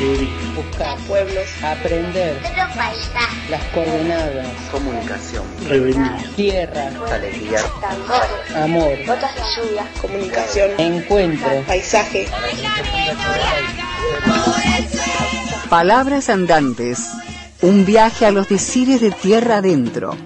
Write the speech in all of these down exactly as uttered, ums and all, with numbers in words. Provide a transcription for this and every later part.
Buscar pueblos, aprender, las coordenadas, comunicación, rebeldía, tierra, alegría, tambores, amor, gotas de lluvia, comunicación, encuentro, paisaje. Palabras andantes, un viaje a los decires de tierra adentro.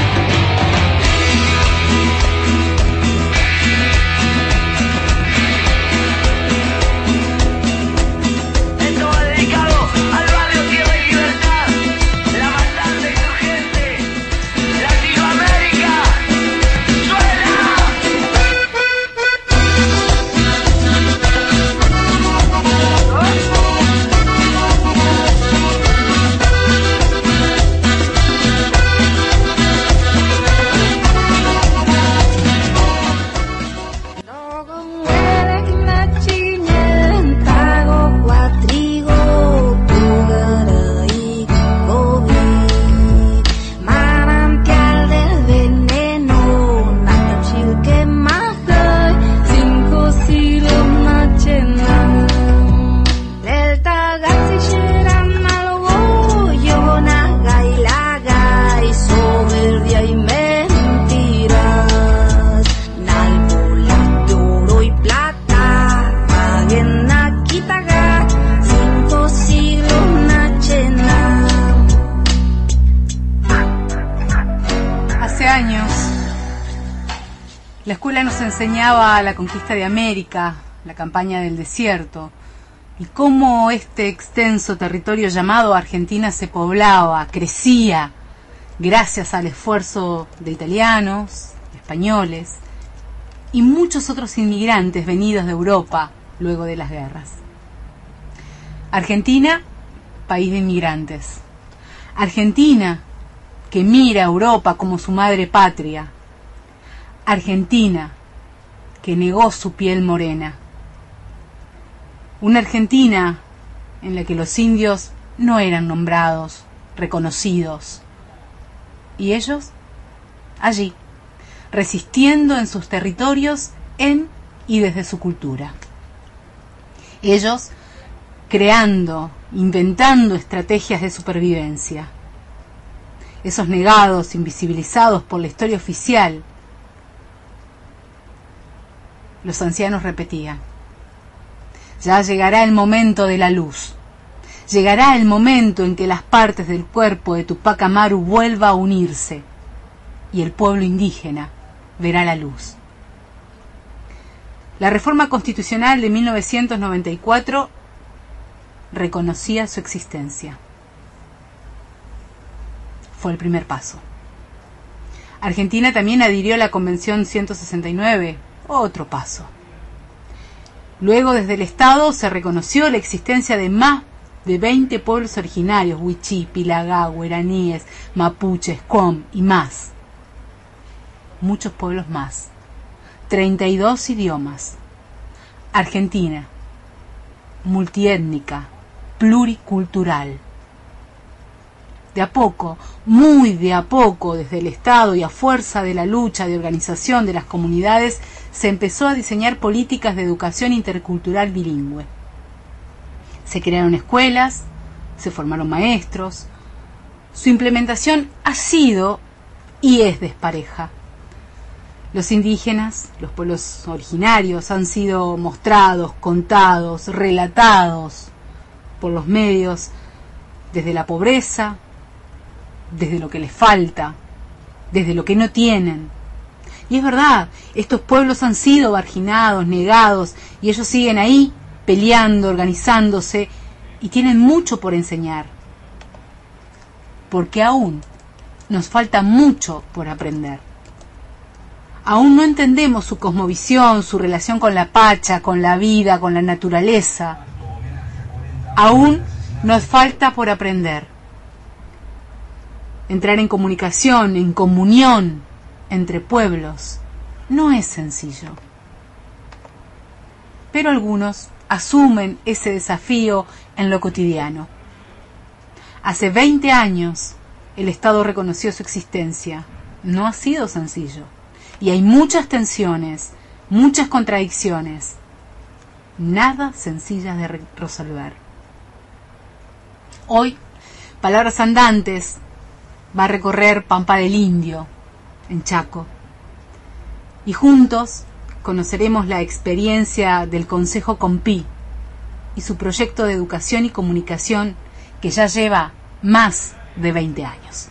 La escuela nos enseñaba la conquista de América, la campaña del desierto, y cómo este extenso territorio llamado Argentina se poblaba, crecía, gracias al esfuerzo de italianos, de españoles y muchos otros inmigrantes venidos de Europa luego de las guerras. Argentina, país de inmigrantes. Argentina, que mira a Europa como su madre patria. Argentina, que negó su piel morena. Una Argentina en la que los indios no eran nombrados, reconocidos. Y ellos, allí, resistiendo en sus territorios, en y desde su cultura. Ellos creando, inventando estrategias de supervivencia. Esos negados, invisibilizados por la historia oficial. Los ancianos repetían: ya llegará el momento de la luz, llegará el momento en que las partes del cuerpo de Tupac Amaru vuelva a unirse y el pueblo indígena verá la luz. La reforma constitucional de mil novecientos noventa y cuatro reconocía su existencia. Fue el primer paso. Argentina también adhirió a la Convención ciento sesenta y nueve, otro paso. Luego, desde el Estado se reconoció la existencia de más de veinte pueblos originarios: Wichí, Pilagá, guaraníes, mapuches, com y más. Muchos pueblos más. treinta y dos idiomas. Argentina, multiétnica, pluricultural. De a poco, muy de a poco, desde el Estado y a fuerza de la lucha de organización de las comunidades, se empezó a diseñar políticas de educación intercultural bilingüe. Se crearon escuelas, se formaron maestros. Su implementación ha sido y es despareja. Los indígenas, los pueblos originarios, han sido mostrados, contados, relatados por los medios desde la pobreza, desde lo que les falta, desde lo que no tienen. Y es verdad, estos pueblos han sido marginados, negados, y ellos siguen ahí, peleando, organizándose, y tienen mucho por enseñar. Porque aún nos falta mucho por aprender. Aún no entendemos su cosmovisión, su relación con la pacha, con la vida, con la naturaleza. Aún nos falta por aprender. Entrar en comunicación, en comunión entre pueblos, no es sencillo. Pero algunos asumen ese desafío en lo cotidiano. Hace veinte años el Estado reconoció su existencia. No ha sido sencillo. Y hay muchas tensiones, muchas contradicciones. Nada sencillas de resolver. Hoy, Palabras Andantes va a recorrer Pampa del Indio, en Chaco. Y juntos conoceremos la experiencia del Consejo Compí y su proyecto de educación y comunicación que ya lleva más de veinte años.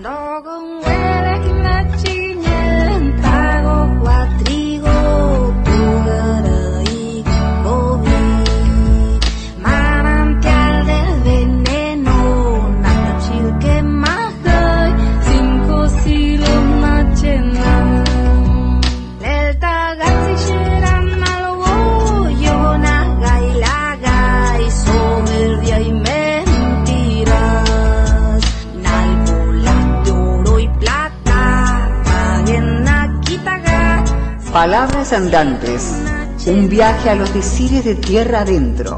Palabras Andantes, un viaje a los decires de tierra adentro.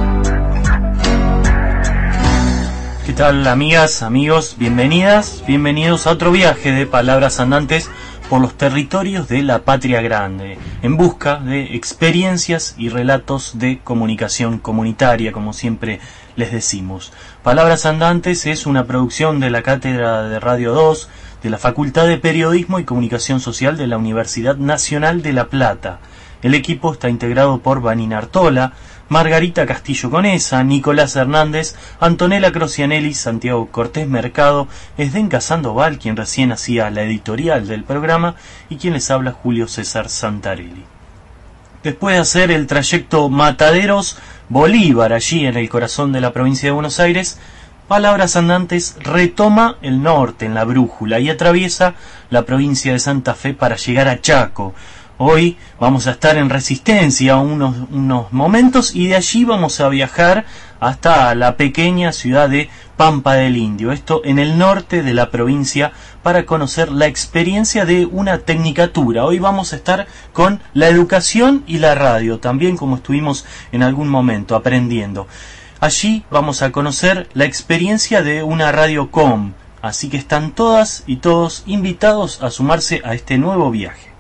¿Qué tal, amigas, amigos? Bienvenidas, bienvenidos a otro viaje de Palabras Andantes por los territorios de la Patria Grande, en busca de experiencias y relatos de comunicación comunitaria, como siempre les decimos. Palabras Andantes es una producción de la Cátedra de Radio dos, de la Facultad de Periodismo y Comunicación Social de la Universidad Nacional de La Plata. El equipo está integrado por Vanina Artola, Margarita Castillo Conesa, Nicolás Hernández, Antonella Crocianelli, Santiago Cortés Mercado, Esdenka Sandoval, quien recién hacía la editorial del programa, y quien les habla, Julio César Santarelli. Después de hacer el trayecto Mataderos-Bolívar, allí en el corazón de la provincia de Buenos Aires, Palabras Andantes retoma el norte en la brújula y atraviesa la provincia de Santa Fe para llegar a Chaco. Hoy vamos a estar en Resistencia unos, unos momentos y de allí vamos a viajar hasta la pequeña ciudad de Pampa del Indio, esto en el norte de la provincia, para conocer la experiencia de una tecnicatura. Hoy vamos a estar con la educación y la radio, también como estuvimos en algún momento aprendiendo. Allí vamos a conocer la experiencia de una radio com, así que están todas y todos invitados a sumarse a este nuevo viaje.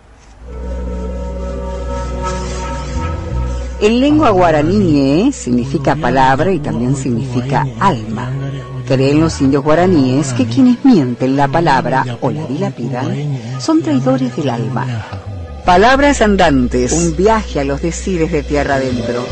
En lengua guaraní significa palabra y también significa alma. Creen los indios guaraníes que quienes mienten la palabra o la dilapidan son traidores del alma. Palabras Andantes, un viaje a los decires de tierra adentro.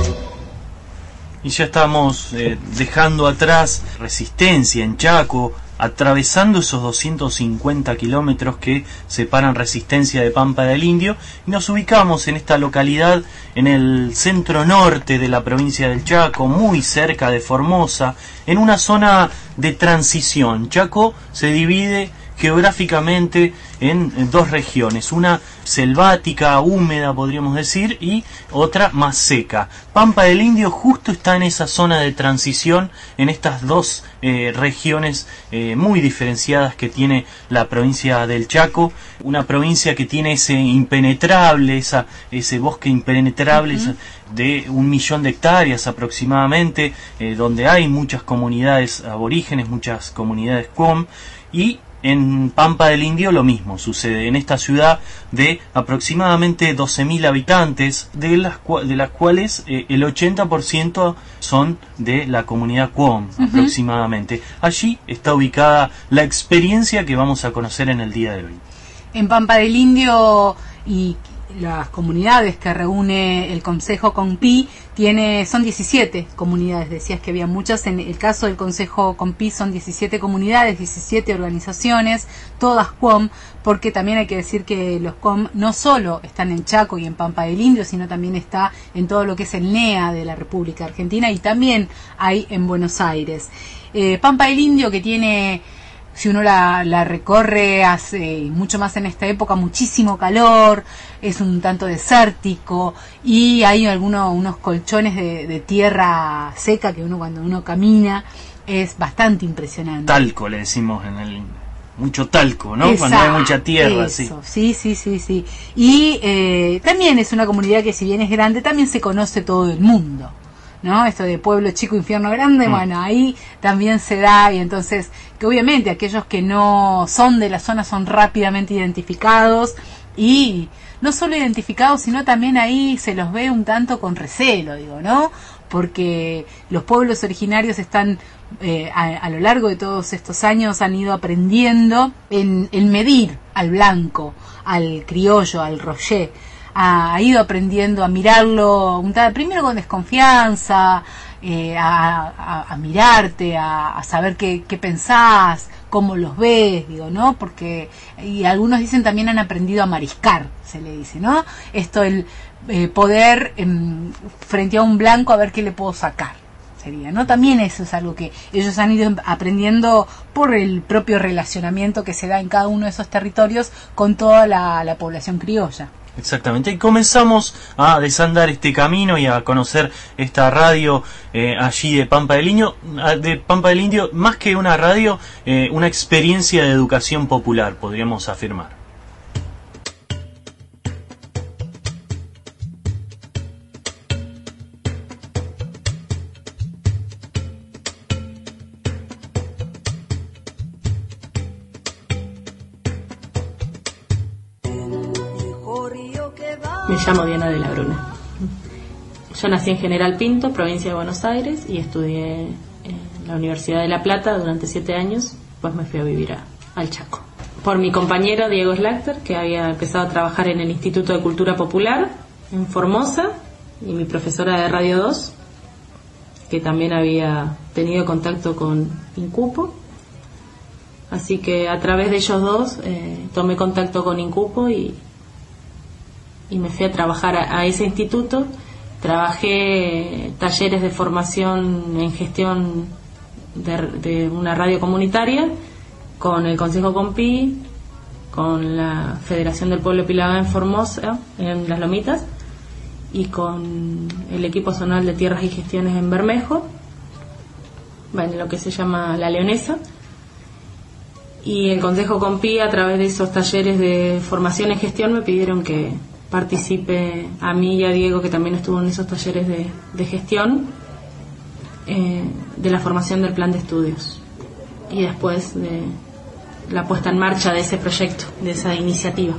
Y ya estamos eh, dejando atrás Resistencia en Chaco, atravesando esos doscientos cincuenta kilómetros que separan Resistencia de Pampa del Indio, y nos ubicamos en esta localidad en el centro norte de la provincia del Chaco, muy cerca de Formosa, en una zona de transición. Chaco se divide geográficamente en, en dos regiones, una selvática, húmeda podríamos decir, y otra más seca. Pampa del Indio justo está en esa zona de transición, en estas dos eh, regiones eh, muy diferenciadas que tiene la provincia del Chaco, una provincia que tiene ese impenetrable, esa, ese bosque impenetrable, uh-huh. esa, de un millón de hectáreas aproximadamente, eh, donde hay muchas comunidades aborígenes, muchas comunidades com, y en Pampa del Indio lo mismo sucede, en esta ciudad de aproximadamente doce mil habitantes, de las, de las cuales eh, el ochenta por ciento son de la comunidad Cuom, uh-huh. aproximadamente. Allí está ubicada la experiencia que vamos a conocer en el día de hoy. En Pampa del Indio y las comunidades que reúne el Consejo Compí tiene, son diecisiete comunidades, decías que había muchas. En el caso del Consejo Compí son diecisiete comunidades, diecisiete organizaciones, todas Cuom, porque también hay que decir que los Cuom no solo están en Chaco y en Pampa del Indio, sino también está en todo lo que es el N E A de la República Argentina, y también hay en Buenos Aires. Eh, Pampa del Indio, que tiene, si uno la, la recorre, hace mucho más en esta época, muchísimo calor, es un tanto desértico, y hay algunos unos colchones de, de tierra seca que uno cuando uno camina es bastante impresionante. Talco le decimos en el... mucho talco, ¿no? Exacto, cuando hay mucha tierra, eso, sí. Sí, sí, sí, sí. Y eh, también es una comunidad que, si bien es grande, también se conoce todo el mundo, ¿no? Esto de pueblo chico, infierno grande, mm. bueno, ahí también se da, y entonces, que obviamente aquellos que no son de la zona son rápidamente identificados, y no solo identificados, sino también ahí se los ve un tanto con recelo, digo, ¿no? porque los pueblos originarios están eh, a, a lo largo de todos estos años han ido aprendiendo en, en medir al blanco, al criollo, al royer, ha, ha ido aprendiendo a mirarlo primero con desconfianza, eh, a, a, a mirarte, a, a saber qué, qué pensás, cómo los ves, digo, ¿no? Porque, y algunos dicen también han aprendido a mariscar, se le dice, ¿no? Esto, el eh, poder eh, frente a un blanco a ver qué le puedo sacar, sería, ¿no? También eso es algo que ellos han ido aprendiendo por el propio relacionamiento que se da en cada uno de esos territorios con toda la, la población criolla. Exactamente, y comenzamos a desandar este camino y a conocer esta radio eh, allí de Pampa del Indio, de Pampa del Indio, más que una radio, eh, una experiencia de educación popular, podríamos afirmar. Me llamo Diana de la Bruna. Yo nací en General Pinto, provincia de Buenos Aires, y estudié en la Universidad de La Plata durante siete años, pues me fui a vivir a, al Chaco. Por mi compañero Diego Slachter, que había empezado a trabajar en el Instituto de Cultura Popular en Formosa, y mi profesora de Radio dos, que también había tenido contacto con Incupo. Así que a través de ellos dos eh, tomé contacto con Incupo y y me fui a trabajar a, a ese instituto. Trabajé talleres de formación en gestión de, de una radio comunitaria con el Consejo Compí, con la Federación del Pueblo Pilagá en Formosa, en Las Lomitas, y con el equipo zonal de tierras y gestiones en Bermejo, bueno, lo que se llama La Leonesa. Y el Consejo Compí, a través de esos talleres de formación en gestión, me pidieron que participe a mí y a Diego, que también estuvo en esos talleres de, de gestión, eh, de la formación del plan de estudios y después de la puesta en marcha de ese proyecto, de esa iniciativa.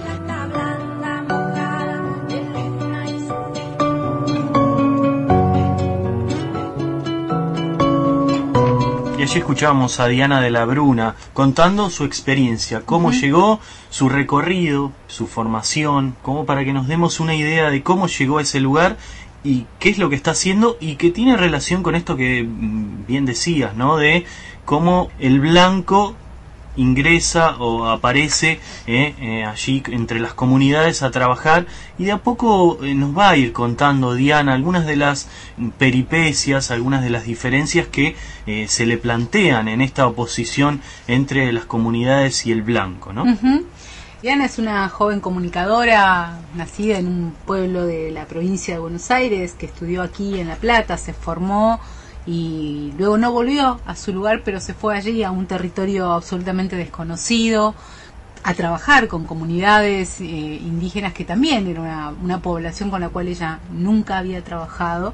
Y allí escuchamos a Diana de la Bruna contando su experiencia, cómo uh-huh. llegó, su recorrido, su formación, como para que nos demos una idea de cómo llegó a ese lugar y qué es lo que está haciendo, y que tiene relación con esto que bien decías, ¿no? De cómo el blanco ingresa o aparece eh, eh, allí entre las comunidades a trabajar, y de a poco eh, nos va a ir contando Diana algunas de las peripecias, algunas de las diferencias que eh, se le plantean en esta oposición entre las comunidades y el blanco, ¿no? Uh-huh. Diana es una joven comunicadora nacida en un pueblo de la provincia de Buenos Aires, que estudió aquí en La Plata, se formó y luego no volvió a su lugar, pero se fue allí a un territorio absolutamente desconocido a trabajar con comunidades eh, indígenas, que también era una, una población con la cual ella nunca había trabajado.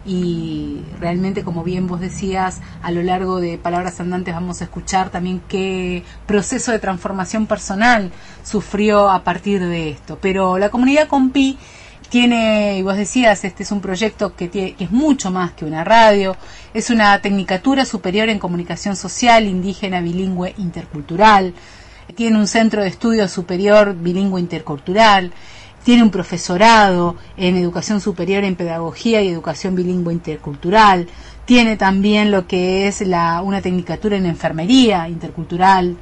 Y realmente, como bien vos decías, a lo largo de Palabras Andantes vamos a escuchar también qué proceso de transformación personal sufrió a partir de esto. Pero la comunidad Compí tiene, y vos decías, este es un proyecto que, tiene, que es mucho más que una radio, es una tecnicatura superior en comunicación social, indígena, bilingüe, intercultural, tiene un centro de estudio superior bilingüe intercultural, tiene un profesorado en educación superior en pedagogía y educación bilingüe intercultural, tiene también lo que es la, una tecnicatura en enfermería intercultural.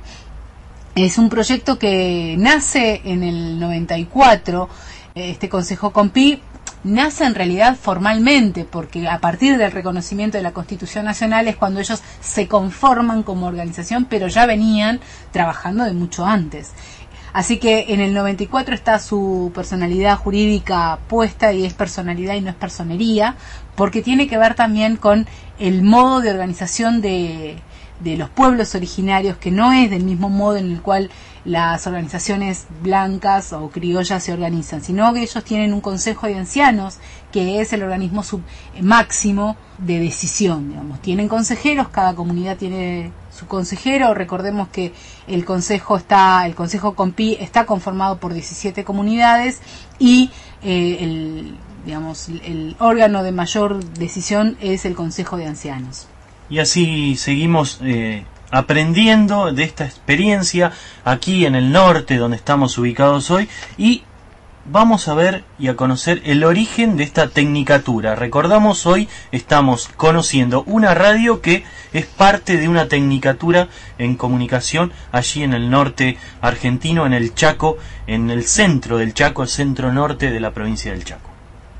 Es un proyecto que nace en el noventa y cuatro. Este Consejo Compí nace en realidad formalmente, porque a partir del reconocimiento de la Constitución Nacional es cuando ellos se conforman como organización, pero ya venían trabajando de mucho antes. Así que en el noventa y cuatro está su personalidad jurídica puesta, y es personalidad y no es personería, porque tiene que ver también con el modo de organización de, de los pueblos originarios, que no es del mismo modo en el cual las organizaciones blancas o criollas se organizan, sino que ellos tienen un consejo de ancianos, que es el organismo sub, máximo de decisión, digamos. Tienen consejeros, cada comunidad tiene su consejero. Recordemos que el consejo está, el Consejo Compí está conformado por diecisiete comunidades, y eh, el digamos, el órgano de mayor decisión es el Consejo de Ancianos. Y así seguimos eh, aprendiendo de esta experiencia aquí en el norte, donde estamos ubicados hoy, y vamos a ver y a conocer el origen de esta tecnicatura. Recordamos, hoy estamos conociendo una radio que es parte de una tecnicatura en comunicación allí en el norte argentino, en el Chaco, en el centro del Chaco, el centro norte de la provincia del Chaco.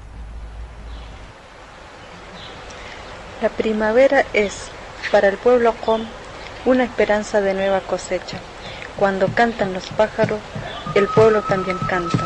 La primavera es, para el pueblo Qom, una esperanza de nueva cosecha. Cuando cantan los pájaros, el pueblo también canta.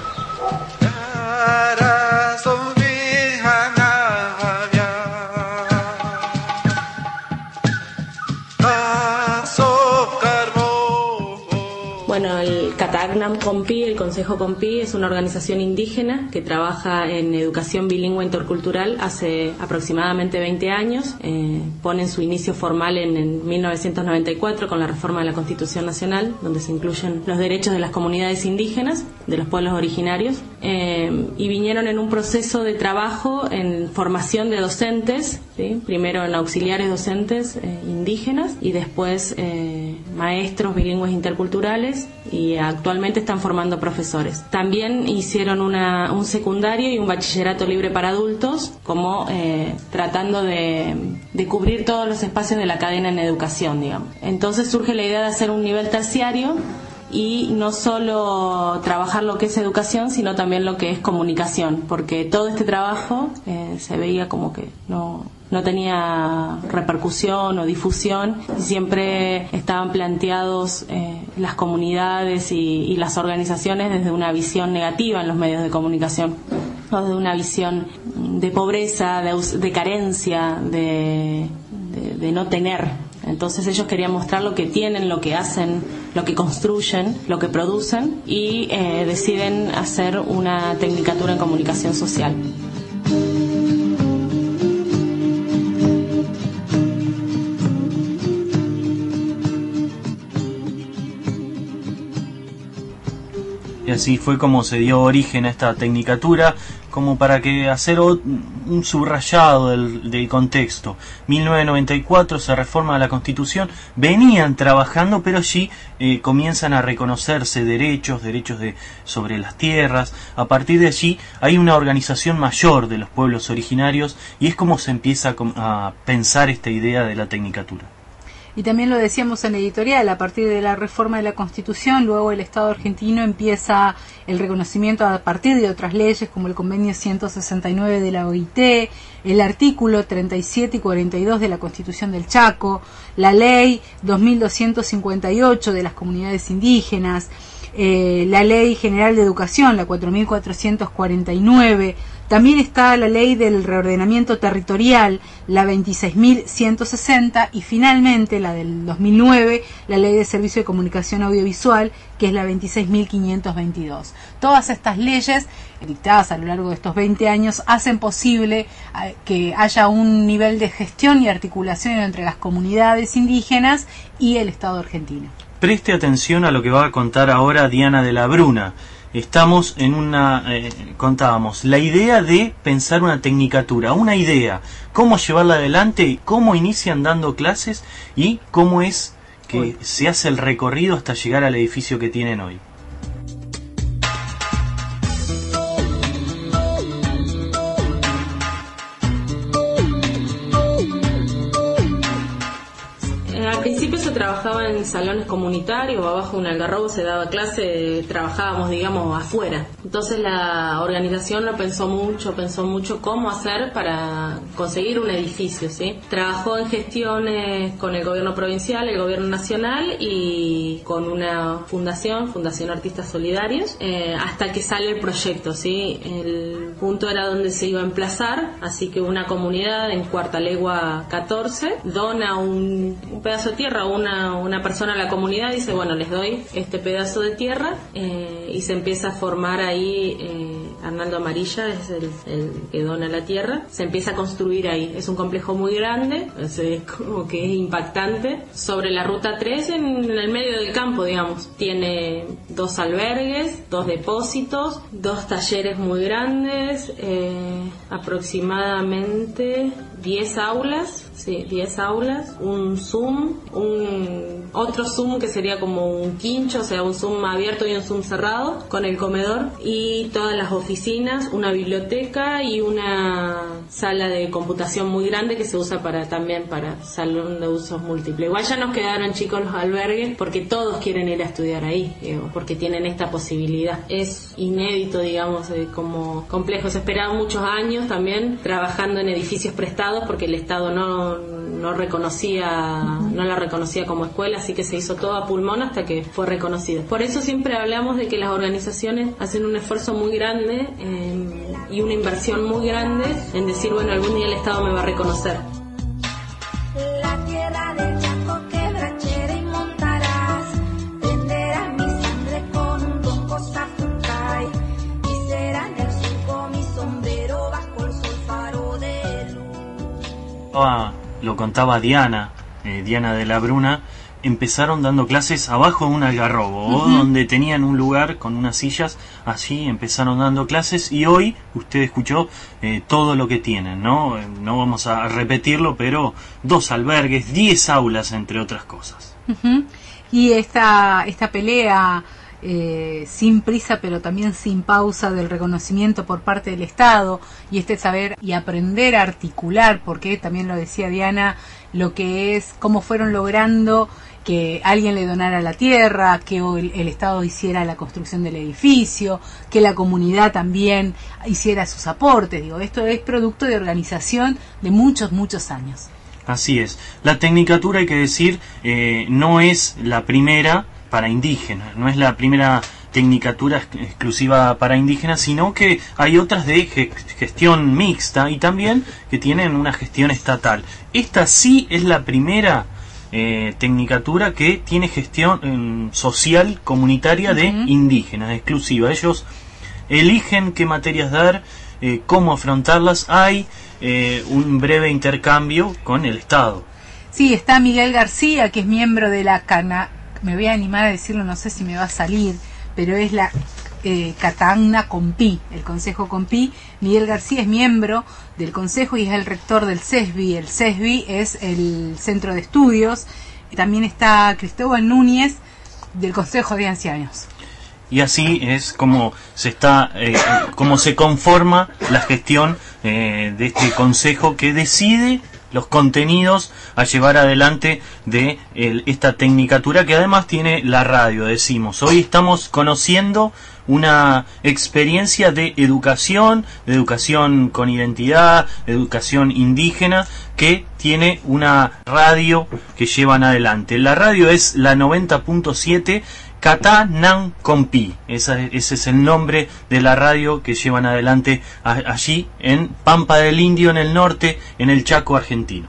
Bueno, el Catagnam Compi, el Consejo Compi, es una organización indígena que trabaja en educación bilingüe intercultural hace aproximadamente veinte años. Eh, ponen su inicio formal en, en mil novecientos noventa y cuatro con la reforma de la Constitución Nacional, donde se incluyen los derechos de las comunidades indígenas, de los pueblos originarios, eh, y vinieron en un proceso de trabajo en formación de docentes, ¿sí? Primero en auxiliares docentes eh, indígenas y después eh, maestros bilingües interculturales, y actualmente están formando profesores. También hicieron una, un secundario y un bachillerato libre para adultos, como eh, tratando de, de cubrir todos los espacios de la cadena en educación, digamos. Entonces surge la idea de hacer un nivel terciario y no solo trabajar lo que es educación, sino también lo que es comunicación, porque todo este trabajo eh, se veía como que no... no tenía repercusión o difusión, y siempre estaban planteados eh, las comunidades y, y las organizaciones desde una visión negativa en los medios de comunicación, o desde una visión de pobreza, de, de carencia, de, de, de no tener. Entonces ellos querían mostrar lo que tienen, lo que hacen, lo que construyen, lo que producen, y eh, deciden hacer una tecnicatura en comunicación social. Y así fue como se dio origen a esta tecnicatura, como para que hacer un subrayado del, del contexto. mil novecientos noventa y cuatro se reforma la Constitución, venían trabajando, pero allí eh, comienzan a reconocerse derechos, derechos de, sobre las tierras. A partir de allí hay una organización mayor de los pueblos originarios, y es como se empieza a, a pensar esta idea de la tecnicatura. Y también lo decíamos en la editorial, a partir de la reforma de la Constitución, luego el Estado argentino empieza el reconocimiento a partir de otras leyes, como el Convenio ciento sesenta y nueve de la O I T, el artículo treinta y siete y cuarenta y dos de la Constitución del Chaco, la Ley dos mil doscientos cincuenta y ocho de las comunidades indígenas, eh, la Ley General de Educación, la cuatro mil cuatrocientos cuarenta y nueve. También está la Ley del Reordenamiento Territorial, la veintiséis mil ciento sesenta, y finalmente la del dos mil nueve, la Ley de Servicio de Comunicación Audiovisual, que es la veintiséis mil quinientos veintidós. Todas estas leyes, dictadas a lo largo de estos veinte años, hacen posible que haya un nivel de gestión y articulación entre las comunidades indígenas y el Estado argentino. Preste atención a lo que va a contar ahora Diana de la Bruna. Estamos en una, eh, contábamos, la idea de pensar una tecnicatura, una idea, cómo llevarla adelante, cómo inician dando clases y cómo es que hoy se hace el recorrido hasta llegar al edificio que tienen hoy. Al principio se trabajaba en salones comunitarios, abajo en un algarrobo se daba clase, trabajábamos, digamos, afuera. Entonces la organización lo pensó mucho, pensó mucho cómo hacer para conseguir un edificio, ¿sí? Trabajó en gestiones con el gobierno provincial, el gobierno nacional y con una fundación, Fundación Artistas Solidarios, eh, hasta que sale el proyecto, ¿sí? El punto era donde se iba a emplazar, así que una comunidad en Cuarta Legua catorce dona un, un pedazo de tierra, una, una persona a la comunidad dice, bueno, les doy este pedazo de tierra, eh, y se empieza a formar ahí, eh, Arnaldo Amarilla es el, el que dona la tierra, se empieza a construir ahí, es un complejo muy grande, es, es como que es impactante, sobre la ruta tres en, en el medio del campo, digamos, tiene dos albergues, dos depósitos, dos talleres muy grandes, eh, aproximadamente diez aulas, sí, diez aulas, un Zoom, un otro Zoom que sería como un quincho, o sea, un Zoom abierto y un Zoom cerrado, con el comedor y todas las oficinas, una biblioteca y una sala de computación muy grande que se usa para también para salón de usos múltiples. Igual ya nos quedaron chicos los albergues porque todos quieren ir a estudiar ahí, digo, porque tienen esta posibilidad. Es inédito, digamos, eh, como complejo. Se esperaban muchos años también trabajando en edificios prestados porque el Estado no, no reconocía, no la reconocía como escuela, así que se hizo todo a pulmón hasta que fue reconocida. Por eso siempre hablamos de que las organizaciones hacen un esfuerzo muy grande eh, y una inversión muy grande en decir, bueno, algún día el Estado me va a reconocer. La tierra del Chaco quebrachera y montarás, prenderás mi sangre con un ronco zapucay, y será en el surco mi sombrero bajo el sol faro de luz. Ah, lo contaba Diana, eh, Diana de la Bruna. Empezaron dando clases abajo de un algarrobo, uh-huh. donde tenían un lugar con unas sillas. Allí empezaron dando clases y hoy usted escuchó eh, todo lo que tienen, ¿no? No vamos a repetirlo, pero dos albergues, diez aulas, entre otras cosas. Uh-huh. Y esta, esta pelea eh, sin prisa, pero también sin pausa, del reconocimiento por parte del Estado, y este saber y aprender a articular, porque también lo decía Diana, lo que es, cómo fueron logrando que alguien le donara la tierra, que el, el Estado hiciera la construcción del edificio, que la comunidad también hiciera sus aportes. Digo, esto es producto de organización de muchos, muchos años. Así es. La tecnicatura, hay que decir, eh, no es la primera para indígenas, no es la primera tecnicatura exclusiva para indígenas, sino que hay otras de gestión mixta y también que tienen una gestión estatal. Esta sí es la primera eh, tecnicatura que tiene gestión eh, social comunitaria de uh-huh. indígenas, exclusiva. Ellos eligen qué materias dar, eh, cómo afrontarlas. Hay eh, un breve intercambio con el Estado. Sí, está Miguel García, que es miembro de la Cana, me voy a animar a decirlo, no sé si me va a salir, pero es la eh, Catagna Compí, el Consejo Compí. Miguel García es miembro del Consejo y es el rector del CESBI. El CESBI es el Centro de Estudios. También está Cristóbal Núñez, del Consejo de Ancianos. Y así es como se está, eh, como se conforma la gestión eh, de este consejo que decide los contenidos a llevar adelante de el, esta tecnicatura, que además tiene la radio, decimos. Hoy estamos conociendo una experiencia de educación, de educación con identidad, de educación indígena, que tiene una radio que llevan adelante. La radio es la noventa punto siete, Catagna Compí. Ese, ese es el nombre de la radio que llevan adelante a, allí en Pampa del Indio, en el norte, en el Chaco argentino.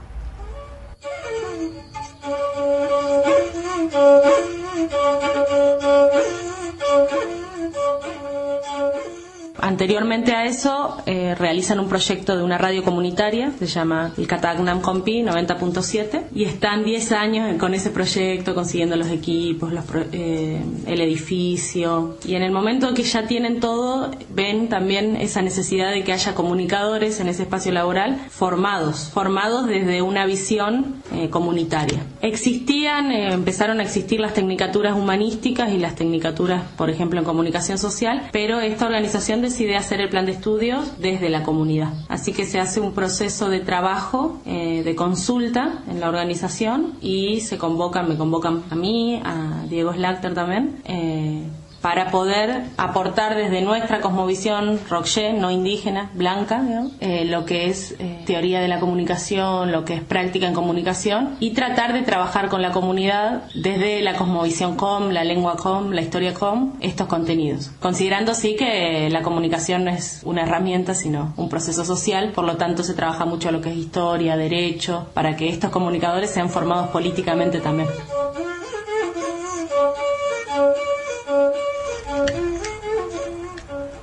Anteriormente a eso, eh, realizan un proyecto de una radio comunitaria, se llama el Catagna Compí noventa punto siete, y están diez años con ese proyecto, consiguiendo los equipos, los pro, eh, el edificio, y en el momento que ya tienen todo, ven también esa necesidad de que haya comunicadores en ese espacio laboral formados, formados desde una visión eh, comunitaria. Existían, eh, empezaron a existir las tecnicaturas humanísticas y las tecnicaturas, por ejemplo, en comunicación social, pero esta organización de decide hacer el plan de estudios desde la comunidad. Así que se hace un proceso de trabajo, eh, de consulta en la organización, y se convocan, me convocan a mí, a Diego Slachter también, eh, para poder aportar desde nuestra cosmovisión rockye, no indígena, blanca, ¿no? eh, lo que es eh, teoría de la comunicación, lo que es práctica en comunicación, y tratar de trabajar con la comunidad desde la cosmovisión com, la lengua com, la historia com, estos contenidos. Considerando sí que la comunicación no es una herramienta, sino un proceso social, por lo tanto se trabaja mucho lo que es historia, derecho, para que estos comunicadores sean formados políticamente también.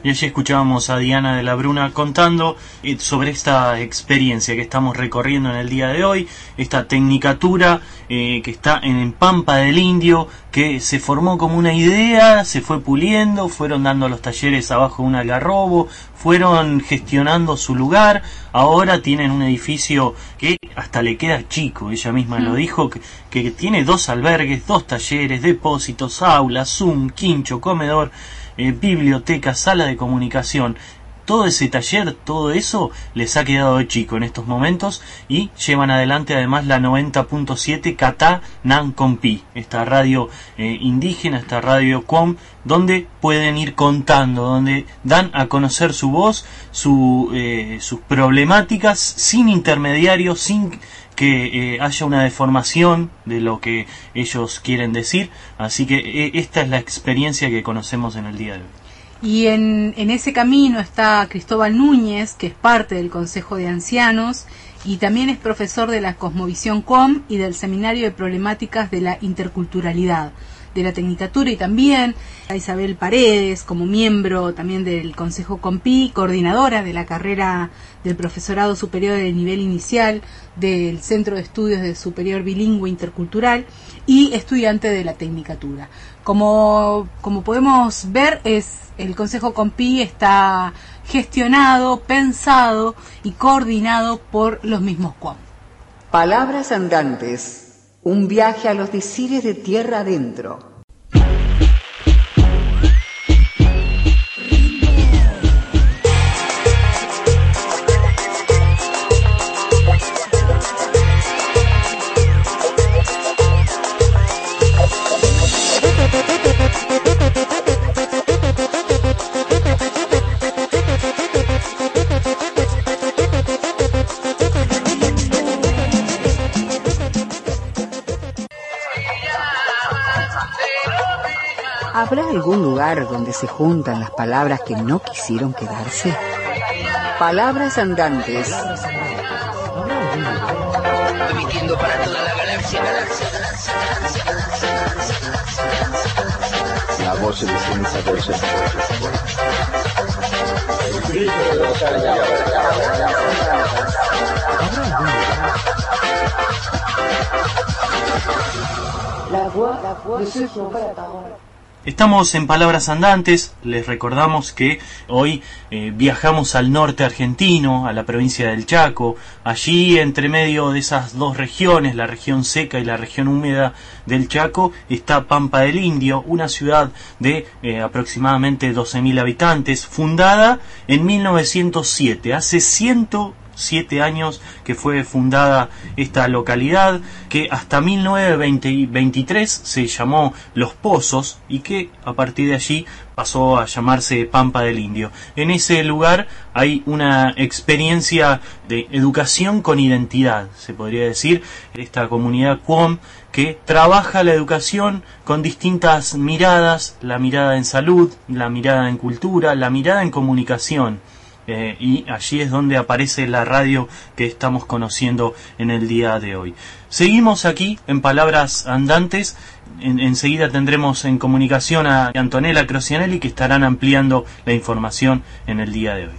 Y allí escuchábamos a Diana de la Bruna contando eh, sobre esta experiencia que estamos recorriendo en el día de hoy, esta tecnicatura eh, que está en Pampa del Indio, que se formó como una idea, se fue puliendo, fueron dando los talleres abajo de un algarrobo, fueron gestionando su lugar, ahora tienen un edificio que hasta le queda chico, ella misma mm. lo dijo, que, que tiene dos albergues, dos talleres, depósitos, aulas, Zoom, quincho, comedor, eh, biblioteca, sala de comunicación. Todo ese taller, todo eso les ha quedado chico en estos momentos y llevan adelante además la noventa punto siete Catá Nan Compi, esta radio eh, indígena, esta radio com, donde pueden ir contando, donde dan a conocer su voz, su, eh, sus problemáticas sin intermediarios, sin que eh, haya una deformación de lo que ellos quieren decir. Así que eh, esta es la experiencia que conocemos en el día de hoy. Y en, en ese camino está Cristóbal Núñez, que es parte del Consejo de Ancianos y también es profesor de la Cosmovisión C O M y del Seminario de Problemáticas de la Interculturalidad de la Tecnicatura, y también a Isabel Paredes como miembro también del Consejo COMPI, coordinadora de la carrera del Profesorado Superior de nivel inicial del Centro de Estudios de Superior Bilingüe Intercultural y estudiante de la Tecnicatura. Como, como podemos ver, es el Consejo COMPI está gestionado, pensado y coordinado por los mismos C O M. Palabras andantes. Un viaje a los decires de tierra adentro. ¿Habrá algún lugar donde se juntan las palabras que no quisieron quedarse? Palabras andantes. Emitiendo para toda la galaxia, galaxia, galaxia, galaxia, galaxia, galaxia, galaxia. La voz de ciencia, voz de La voix, la voix de ceux qui n'ont pas la parole. Estamos en Palabras Andantes, les recordamos que hoy eh, viajamos al norte argentino, a la provincia del Chaco. Allí, entre medio de esas dos regiones, la región seca y la región húmeda del Chaco, está Pampa del Indio, una ciudad de eh, aproximadamente doce mil habitantes, fundada en mil novecientos siete, hace ciento siete años que fue fundada esta localidad, que hasta mil novecientos veintitrés se llamó Los Pozos y que a partir de allí pasó a llamarse Pampa del Indio. En ese lugar hay una experiencia de educación con identidad, se podría decir, esta comunidad C O M que trabaja la educación con distintas miradas, la mirada en salud, la mirada en cultura, la mirada en comunicación. Eh, y allí es donde aparece la radio que estamos conociendo en el día de hoy. Seguimos aquí en Palabras Andantes. En, enseguida tendremos en comunicación a Antonella Crocianelli, que estarán ampliando la información en el día de hoy.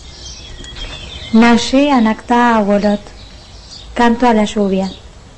Nashe Anakta Abolot, canto a la lluvia.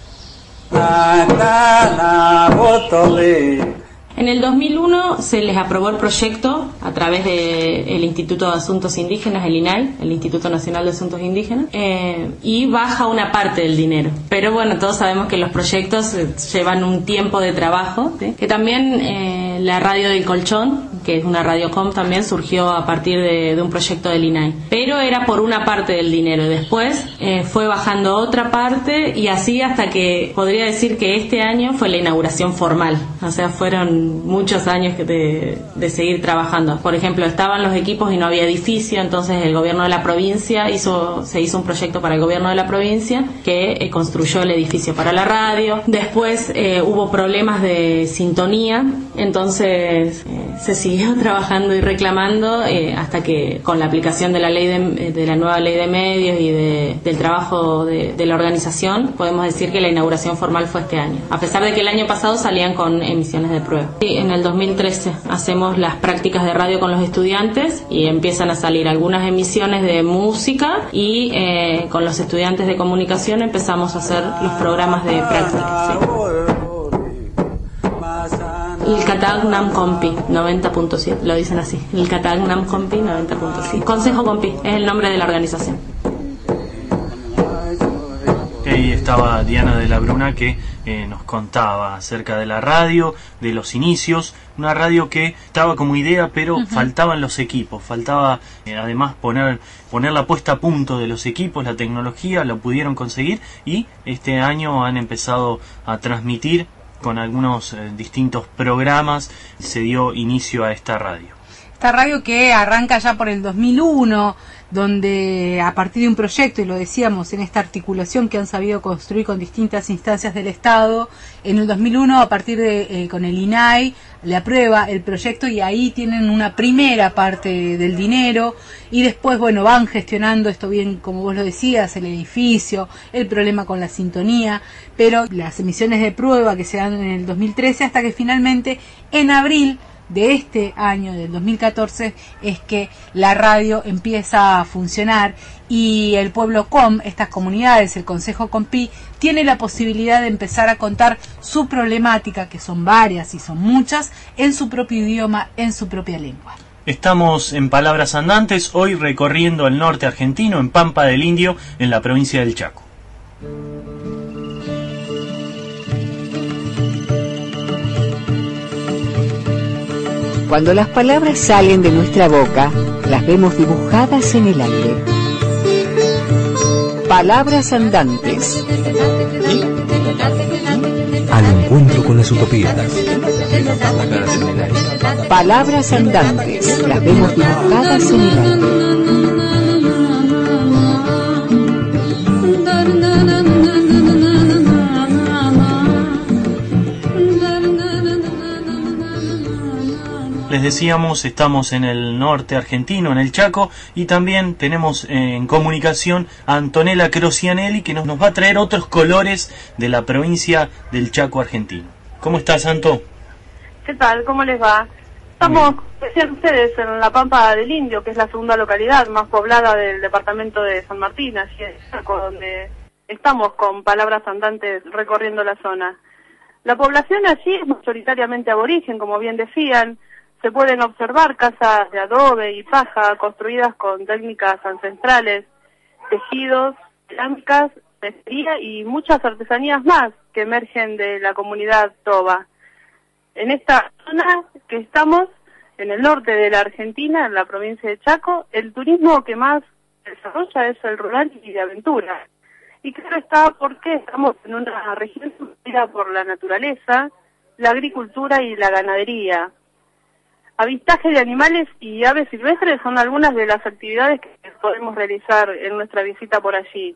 En el dos mil uno se les aprobó el proyecto a través del Instituto de Asuntos Indígenas, el I N A I, el Instituto Nacional de Asuntos Indígenas, eh, y baja una parte del dinero. Pero bueno, todos sabemos que los proyectos eh, llevan un tiempo de trabajo, ¿sí? Que también eh, la radio del Colchón, que es una radio com, también surgió a partir de, de un proyecto del I N A I. Pero era por una parte del dinero. Después eh, fue bajando otra parte y así hasta que podría decir que este año fue la inauguración formal. O sea, fueron muchos años que de, de seguir trabajando. Por ejemplo, estaban los equipos y no había edificio, entonces el gobierno de la provincia hizo, se hizo un proyecto para el gobierno de la provincia que eh, construyó el edificio para la radio. Después eh, hubo problemas de sintonía, entonces entonces eh, se siguió trabajando y reclamando eh, hasta que con la aplicación de la ley de, de la nueva ley de medios y de, del trabajo de, de la organización, podemos decir que la inauguración formal fue este año, a pesar de que el año pasado salían con emisiones de prueba. Sí, en el dos mil trece hacemos las prácticas de radio con los estudiantes y empiezan a salir algunas emisiones de música y eh, con los estudiantes de comunicación empezamos a hacer los programas de práctica. Sí. El Catagnam Compi noventa punto siete, lo dicen así, el Catagnam Compi noventa punto siete. Consejo Compi es el nombre de la organización. Ahí estaba Diana de la Bruna que eh, nos contaba acerca de la radio, de los inicios, una radio que estaba como idea, pero uh-huh. faltaban los equipos, faltaba eh, además poner poner la puesta a punto de los equipos, la tecnología, lo pudieron conseguir y este año han empezado a transmitir con algunos eh, distintos programas, se dio inicio a esta radio. Esta radio que arranca ya por el dos mil uno, donde a partir de un proyecto, y lo decíamos, en esta articulación que han sabido construir con distintas instancias del Estado, en el dos mil uno, a partir de, eh, con el I N A I, le aprueba el proyecto y ahí tienen una primera parte del dinero y después, bueno, van gestionando esto bien, como vos lo decías, el edificio, el problema con la sintonía, pero las emisiones de prueba que se dan en el dos mil trece hasta que finalmente en abril de este año, del dos mil catorce, es que la radio empieza a funcionar y el Pueblo Com, estas comunidades, el Consejo Compi, tiene la posibilidad de empezar a contar su problemática, que son varias y son muchas, en su propio idioma, en su propia lengua. Estamos en Palabras Andantes, hoy recorriendo el norte argentino, en Pampa del Indio, en la provincia del Chaco. Cuando las palabras salen de nuestra boca, las vemos dibujadas en el aire. Palabras andantes. Al encuentro con las utopías. Palabras andantes, las vemos dibujadas en el aire. Les decíamos, estamos en el norte argentino, en el Chaco, y también tenemos eh, en comunicación a Antonella Crocianelli, que nos, nos va a traer otros colores de la provincia del Chaco argentino. ¿Cómo estás, Anto? ¿Qué tal? ¿Cómo les va? Estamos, decían ustedes, en la Pampa del Indio, que es la segunda localidad más poblada del departamento de San Martín, así es, Chaco, donde estamos con Palabras Andantes recorriendo la zona. La población allí es mayoritariamente aborigen, como bien decían. Se pueden observar casas de adobe y paja construidas con técnicas ancestrales, tejidos, cerámicas, pesquería y muchas artesanías más que emergen de la comunidad toba. En esta zona que estamos, en el norte de la Argentina, en la provincia de Chaco, el turismo que más desarrolla es el rural y de aventura. Y claro está porque estamos en una región surgida por la naturaleza, la agricultura y la ganadería. Avistaje de animales y aves silvestres son algunas de las actividades que podemos realizar en nuestra visita por allí.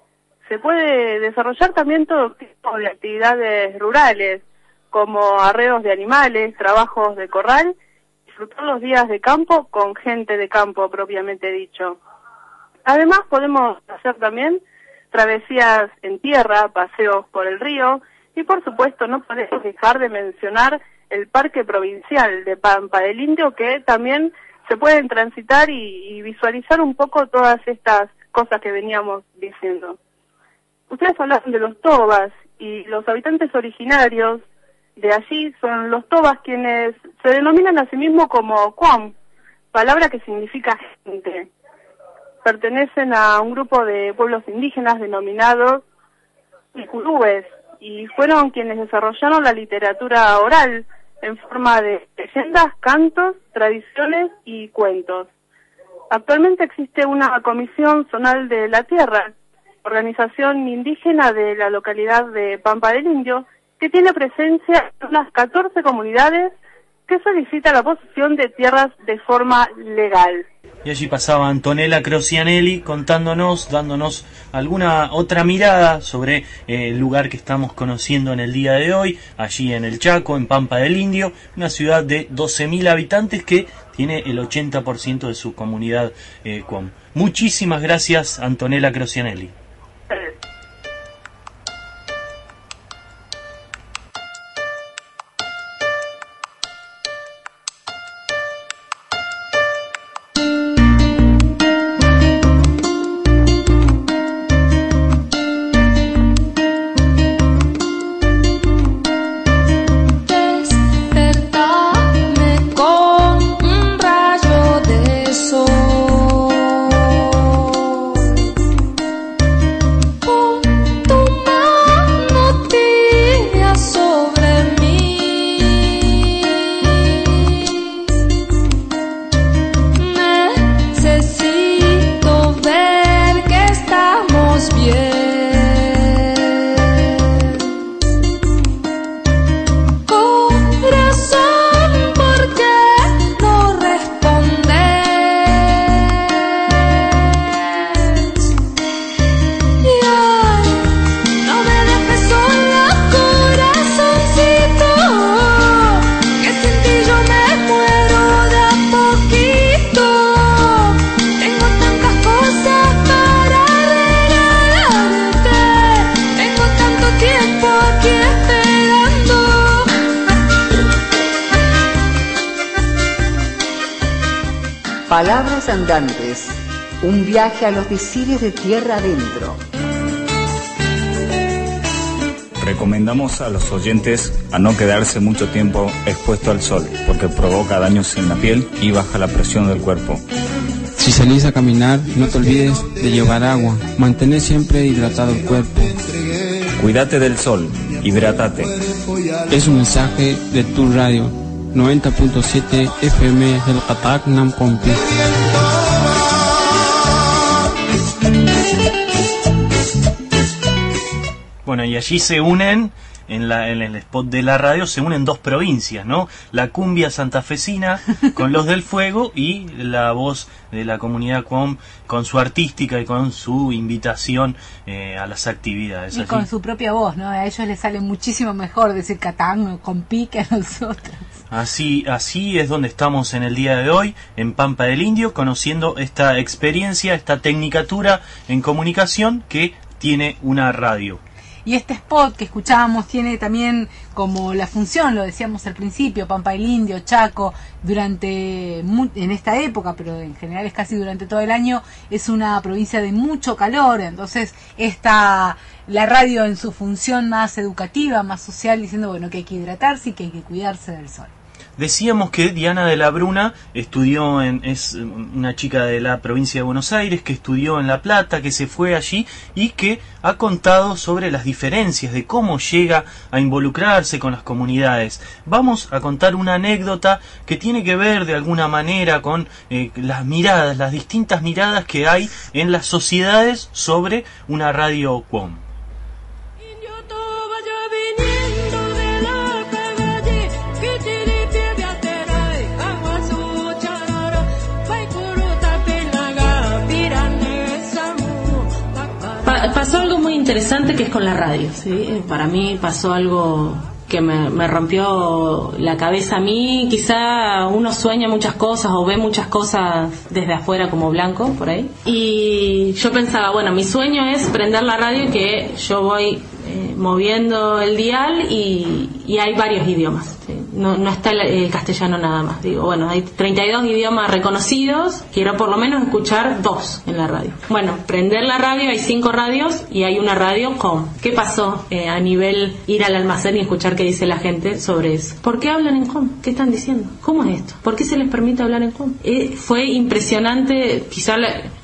Se puede desarrollar también todo tipo de actividades rurales, como arreos de animales, trabajos de corral, disfrutar los días de campo con gente de campo propiamente dicho. Además podemos hacer también travesías en tierra, paseos por el río y por supuesto no podemos dejar de mencionar el Parque Provincial de Pampa del Indio, que también se pueden transitar y, y visualizar un poco todas estas cosas que veníamos diciendo. Ustedes hablaron de los tobas y los habitantes originarios de allí son los tobas, quienes se denominan a sí mismos como Cuam, palabra que significa gente. Pertenecen a un grupo de pueblos indígenas denominados Icurúes y fueron quienes desarrollaron la literatura oral en forma de leyendas, cantos, tradiciones y cuentos. Actualmente existe una Comisión Zonal de la Tierra, organización indígena de la localidad de Pampa del Indio, que tiene presencia en unas catorce comunidades que solicita la posesión de tierras de forma legal. Y allí pasaba Antonella Crocianelli contándonos, dándonos alguna otra mirada sobre eh, el lugar que estamos conociendo en el día de hoy, allí en el Chaco, en Pampa del Indio, una ciudad de doce mil habitantes que tiene el ochenta por ciento de su comunidad eh, Cuom. Muchísimas gracias, Antonella Crocianelli. Palabras andantes, un viaje a los decires de tierra adentro. Recomendamos a los oyentes a no quedarse mucho tiempo expuesto al sol, porque provoca daños en la piel y baja la presión del cuerpo. Si salís a caminar, no te olvides de llevar agua. Mantén siempre hidratado el cuerpo. Cuídate del sol, hidrátate. Es un mensaje de tu radio. noventa punto siete F M del Qatar Nam Pompi. Bueno, y allí se unen, en, la, en el spot de la radio, se unen dos provincias, ¿no? La cumbia santafesina con los del fuego y la voz de la comunidad Cuom con su artística y con su invitación eh, a las actividades. Y ¿así? Con su propia voz, ¿no? A ellos les sale muchísimo mejor decir Catán con pique a nosotros. Así, así es donde estamos en el día de hoy, en Pampa del Indio, conociendo esta experiencia, esta tecnicatura en comunicación que tiene una radio. Y este spot que escuchábamos tiene también como la función, lo decíamos al principio, Pampa del Indio, Chaco, durante en esta época, pero en general es casi durante todo el año, es una provincia de mucho calor, entonces está la radio en su función más educativa, más social, diciendo bueno que hay que hidratarse y que hay que cuidarse del sol. Decíamos que Diana de la Bruna estudió en, es una chica de la provincia de Buenos Aires que estudió en La Plata, que se fue allí y que ha contado sobre las diferencias de cómo llega a involucrarse con las comunidades. Vamos a contar una anécdota que tiene que ver de alguna manera con eh, las miradas, las distintas miradas que hay en las sociedades sobre una radio Cuom. Pasó algo muy interesante que es con la radio, ¿sí? Para mí pasó algo que me, me rompió la cabeza a mí. Quizá uno sueña muchas cosas o ve muchas cosas desde afuera como blanco, por ahí. Y yo pensaba, bueno, mi sueño es prender la radio, que yo voy eh, moviendo el dial y, y hay varios idiomas. ¿Sí? No, no está el, el castellano nada más. Digo, bueno, hay treinta y dos idiomas reconocidos, quiero por lo menos escuchar dos en la radio. Bueno, prender la radio, hay cinco radios y hay una radio com. ¿Qué pasó eh, a nivel ir al almacén y escuchar qué dice la gente sobre eso? ¿Por qué hablan en com? ¿Qué están diciendo? ¿Cómo es esto? ¿Por qué se les permite hablar en com? Eh, fue impresionante, quizá la,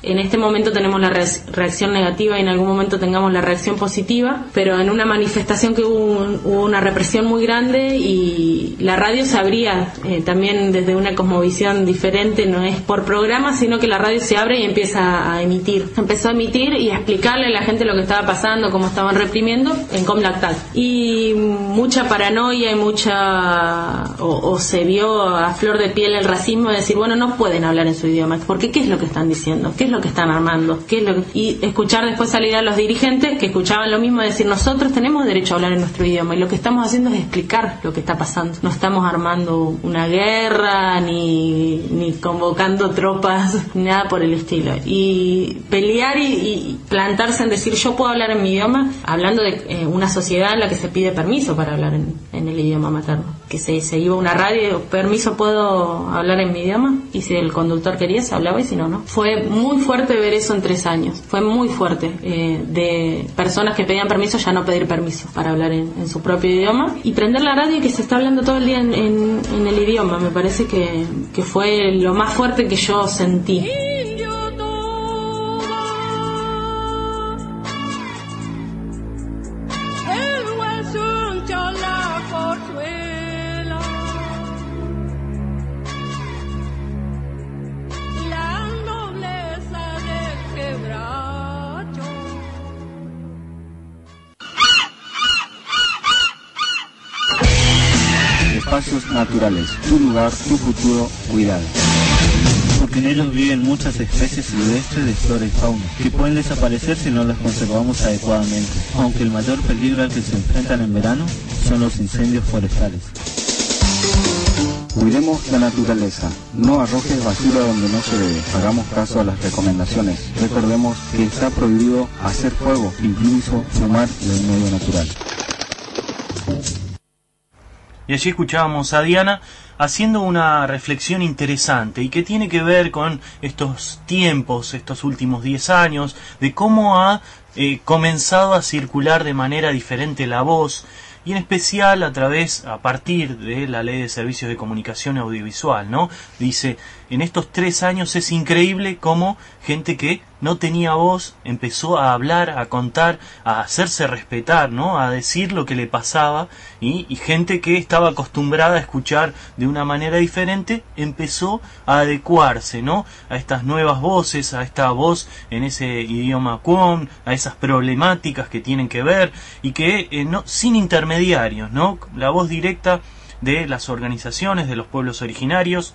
en este momento tenemos la re reacción negativa y en algún momento tengamos la reacción positiva, pero en una manifestación que hubo, un, hubo una represión muy grande y la radio se abría eh, también desde una cosmovisión diferente, no es por programa, sino que la radio se abre y empieza a emitir. Empezó a emitir y a explicarle a la gente lo que estaba pasando, cómo estaban reprimiendo en Comlactal. Y mucha paranoia y mucha... O, o se vio a flor de piel el racismo de decir, bueno, no pueden hablar en su idioma, porque ¿qué es lo que están diciendo? ¿Qué es lo que están armando? ¿Qué es lo que... Y escuchar después salir a los dirigentes que escuchaban lo mismo, decir, nosotros tenemos derecho a hablar en nuestro idioma y lo que estamos haciendo es explicar lo que está pasando. No estamos armando una guerra ni, ni convocando tropas, nada por el estilo. Y pelear y, y plantarse en decir, yo puedo hablar en mi idioma, hablando de eh, una sociedad en la que se pide permiso para hablar en, en el idioma materno. Que se, se iba a una radio, permiso, ¿puedo hablar en mi idioma? Y si el conductor quería, se hablaba y si no, no. Fue muy fuerte ver eso en tres años. Fue muy fuerte. Eh, de personas que pedían permiso, ya no pedir permiso para hablar en, en su propio idioma. Y prender la radio y que se está hablando todo el día en, en, en el idioma. Me parece que, que fue lo más fuerte que yo sentí. Espacios naturales, tu lugar, tu futuro, cuidado. Porque en ellos viven muchas especies silvestres de flora y fauna, que pueden desaparecer si no las conservamos adecuadamente, aunque el mayor peligro al que se enfrentan en verano son los incendios forestales. Cuidemos la naturaleza, no arrojes basura donde no se debe, hagamos caso a las recomendaciones, recordemos que está prohibido hacer fuego, incluso fumar en el medio natural. Y allí escuchábamos a Diana haciendo una reflexión interesante y que tiene que ver con estos tiempos, estos últimos diez años, de cómo ha eh, comenzado a circular de manera diferente la voz, y en especial a través, a partir de la Ley de Servicios de Comunicación Audiovisual, ¿no? Dice, en estos tres años es increíble cómo gente que no tenía voz empezó a hablar, a contar, a hacerse respetar, ¿no? A decir lo que le pasaba, y, y gente que estaba acostumbrada a escuchar de una manera diferente empezó a adecuarse, ¿no? A estas nuevas voces, a esta voz en ese idioma Kwon, a esas problemáticas que tienen que ver y que eh, no, sin intermediarios, ¿no? La voz directa de las organizaciones, de los pueblos originarios,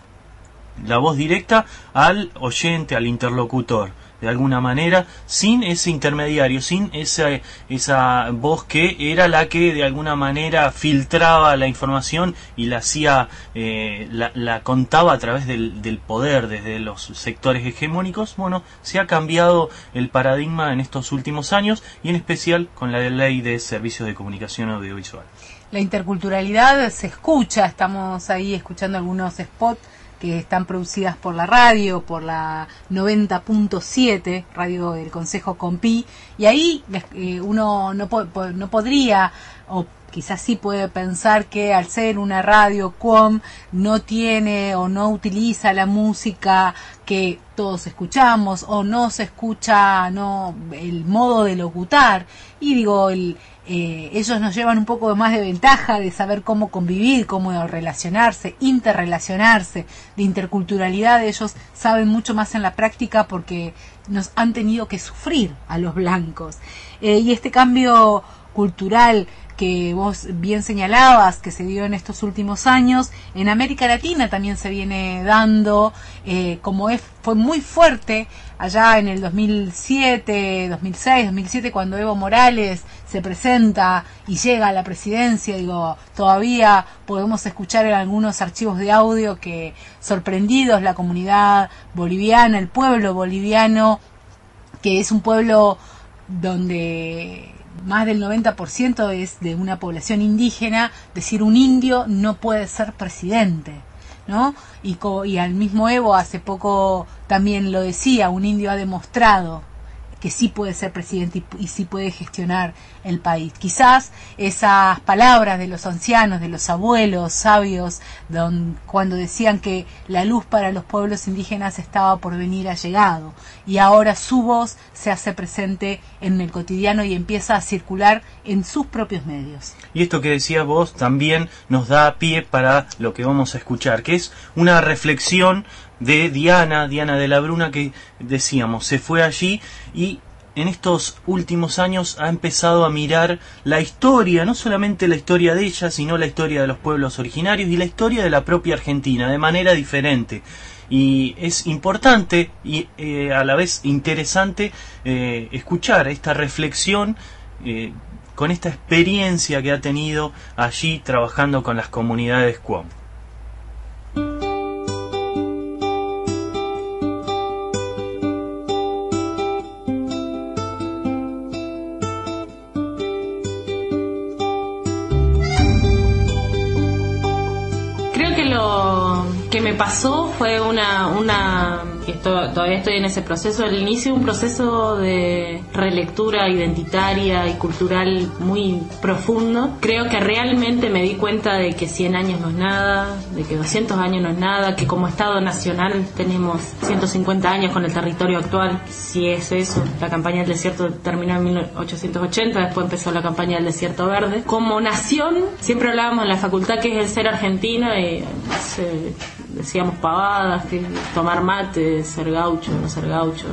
la voz directa al oyente, al interlocutor, de alguna manera, sin ese intermediario, sin esa, esa voz que era la que de alguna manera filtraba la información y la hacía, eh, la, la contaba a través del, del poder, desde los sectores hegemónicos. Bueno, se ha cambiado el paradigma en estos últimos años y en especial con la Ley de Servicios de Comunicación Audiovisual. La interculturalidad se escucha, estamos ahí escuchando algunos spots que están producidas por la radio, por la noventa punto siete, radio del Consejo Compi, y ahí eh, uno no, po no podría, o quizás sí puede pensar que al ser una radio Kwon no tiene o no utiliza la música que todos escuchamos, o no se escucha no el modo de locutar, y digo, el Eh, ellos nos llevan un poco más de ventaja de saber cómo convivir, cómo relacionarse, interrelacionarse, de interculturalidad. Ellos saben mucho más en la práctica porque nos han tenido que sufrir a los blancos. Eh, y este cambio cultural que vos bien señalabas, que se dio en estos últimos años, en América Latina también se viene dando, eh, como es, fue muy fuerte allá en el dos mil siete, dos mil seis, dos mil siete, cuando Evo Morales se presenta y llega a la presidencia. Digo, todavía podemos escuchar en algunos archivos de audio que, sorprendidos, la comunidad boliviana, el pueblo boliviano, que es un pueblo donde más del noventa por ciento es de una población indígena, decir un indio no puede ser presidente, ¿no? Y, co y al mismo Evo hace poco también lo decía, un indio ha demostrado que sí puede ser presidente y, y sí puede gestionar el país. Quizás esas palabras de los ancianos, de los abuelos sabios, don, cuando decían que la luz para los pueblos indígenas estaba por venir, ha llegado, y ahora su voz se hace presente en el cotidiano y empieza a circular en sus propios medios. Y esto que decías vos también nos da pie para lo que vamos a escuchar, que es una reflexión de Diana, Diana de la Bruna, que decíamos, se fue allí y en estos últimos años ha empezado a mirar la historia, no solamente la historia de ella, sino la historia de los pueblos originarios y la historia de la propia Argentina, de manera diferente. Y es importante y eh, a la vez interesante eh, escuchar esta reflexión eh, con esta experiencia que ha tenido allí trabajando con las comunidades Cuom. Que me pasó fue una, una esto, todavía estoy en ese proceso, el inicio de un proceso de relectura identitaria y cultural muy profundo. Creo que realmente me di cuenta de que cien años no es nada, de que doscientos años no es nada, que como Estado Nacional tenemos ciento cincuenta años con el territorio actual, si es eso. La campaña del desierto terminó en mil ochocientos ochenta, después empezó la campaña del desierto verde. Como nación, siempre hablábamos en la facultad que es el ser argentino y se, decíamos pavadas, que tomar mate, ser gaucho, no ser gaucho.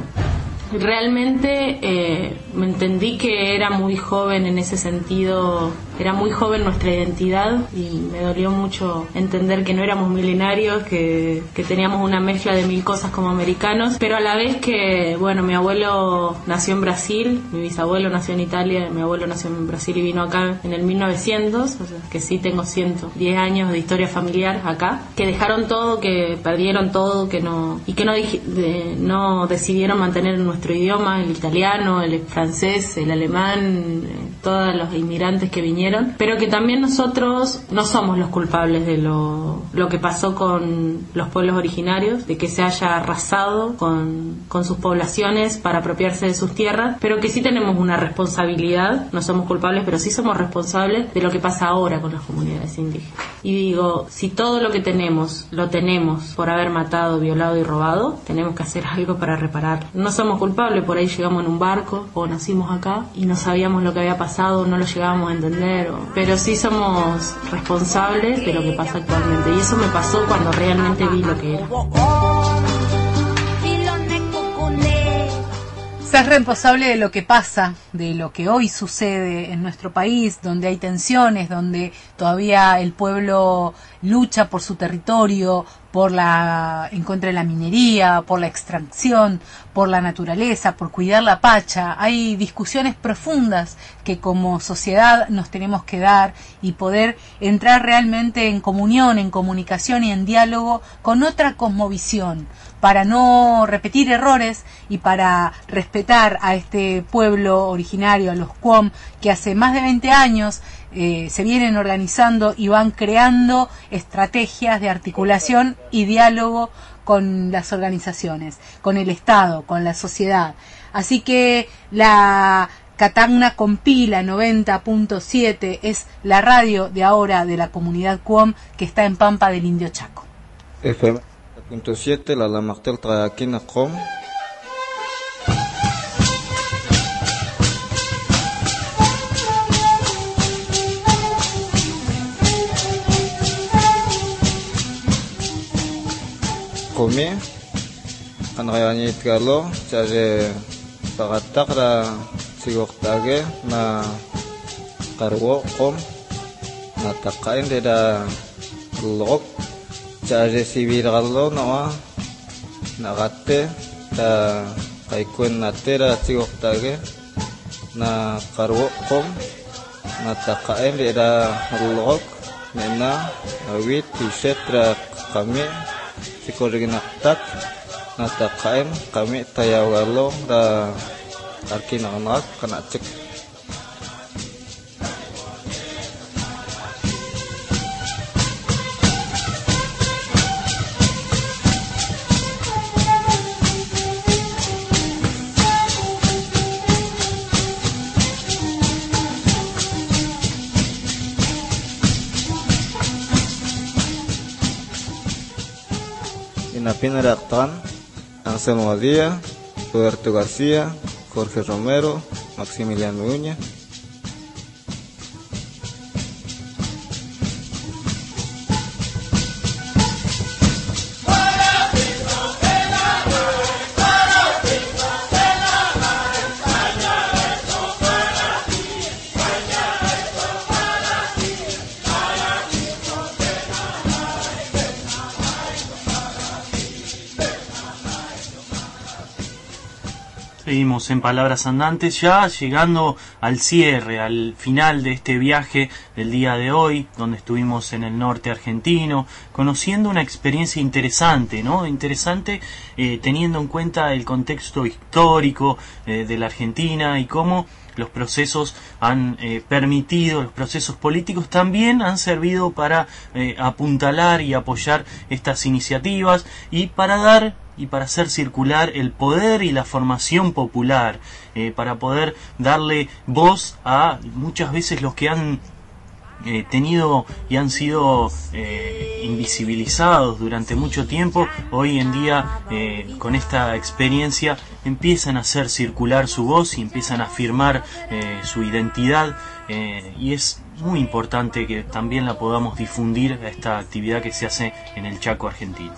Realmente eh, me entendí que era muy joven en ese sentido, era muy joven nuestra identidad y me dolió mucho entender que no éramos milenarios, que, que teníamos una mezcla de mil cosas como americanos, pero a la vez que, bueno, mi abuelo nació en Brasil, mi bisabuelo nació en Italia, mi abuelo nació en Brasil y vino acá en el mil novecientos, o sea, que sí tengo ciento diez años de historia familiar acá, que dejaron todo, que perdieron todo, que no y que no, de, no decidieron mantener nuestro idioma, el italiano, el francés, el alemán, todos los inmigrantes que vinieron, pero que también nosotros no somos los culpables de lo, lo que pasó con los pueblos originarios, de que se haya arrasado con, con sus poblaciones para apropiarse de sus tierras, pero que sí tenemos una responsabilidad, no somos culpables, pero sí somos responsables de lo que pasa ahora con las comunidades indígenas. Y digo, si todo lo que tenemos, lo tenemos por haber matado, violado y robado, tenemos que hacer algo para reparar. No somos culpables, por ahí llegamos en un barco o nacimos acá y no sabíamos lo que había pasado, no lo llegábamos a entender, o... pero sí somos responsables de lo que pasa actualmente, y eso me pasó cuando realmente vi lo que era. Ser responsable de lo que pasa, de lo que hoy sucede en nuestro país, donde hay tensiones, donde todavía el pueblo lucha por su territorio, por la en contra de la minería, por la extracción, por la naturaleza, por cuidar la pacha. Hay discusiones profundas que como sociedad nos tenemos que dar y poder entrar realmente en comunión, en comunicación y en diálogo con otra cosmovisión, para no repetir errores y para respetar a este pueblo originario, a los Cuom, que hace más de veinte años eh, se vienen organizando y van creando estrategias de articulación y diálogo con las organizaciones, con el Estado, con la sociedad. Así que la Catacna Compila noventa punto siete es la radio de ahora de la comunidad Cuom que está en Pampa del Indio Chaco. F M punto siete, la Lamartel Traquina Com. Komi, anrayani itgalo, chaje tagatakra sigoktage na karwo kom na takain deda lok. Chaje sibir gallo nawa nagate ta kaikuen natera sigoktage na karwo kom na takain deda lok nena awit tisetra kami sikoriginatak na takain kami tayaw gallo da arkinanak kana cek. Sinapina Ractan, Anselmo Díaz, Roberto García, Jorge Romero, Maximiliano Núñez. Seguimos en Palabras Andantes, ya llegando al cierre, al final de este viaje del día de hoy, donde estuvimos en el norte argentino, conociendo una experiencia interesante, ¿no? Interesante eh, teniendo en cuenta el contexto histórico eh, de la Argentina y cómo los procesos han eh, permitido, los procesos políticos también han servido para eh, apuntalar y apoyar estas iniciativas y para dar y para hacer circular el poder y la formación popular, eh, para poder darle voz a muchas veces los que han eh, tenido y han sido eh, invisibilizados durante mucho tiempo, hoy en día eh, con esta experiencia empiezan a hacer circular su voz y empiezan a afirmar eh, su identidad, eh, y es muy importante que también la podamos difundir a esta actividad que se hace en el Chaco argentino.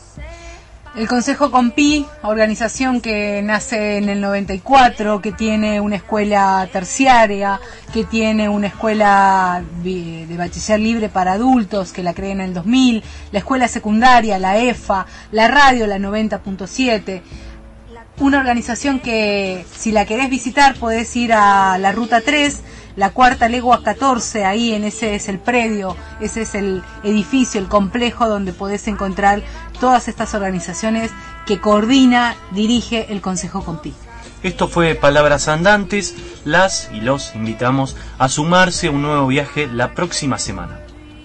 El Consejo Compí, organización que nace en el noventa y cuatro, que tiene una escuela terciaria, que tiene una escuela de bachiller libre para adultos, que la creé en el dos mil, la escuela secundaria, la E F A, la radio, la noventa punto siete. Una organización que, si la querés visitar, podés ir a la Ruta tres, la Cuarta Legua catorce, ahí en ese es el predio, ese es el edificio, el complejo donde podés encontrar todas estas organizaciones que coordina, dirige el Consejo Compí. Esto fue Palabras Andantes, las y los invitamos a sumarse a un nuevo viaje la próxima semana.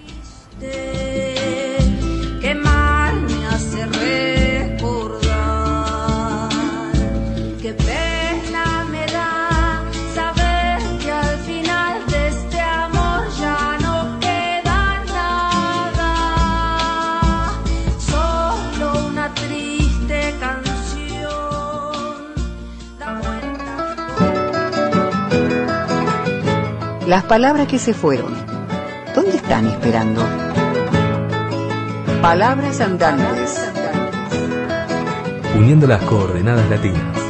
Las palabras que se fueron, ¿dónde están esperando? Palabras Andantes. Uniendo las coordenadas latinas.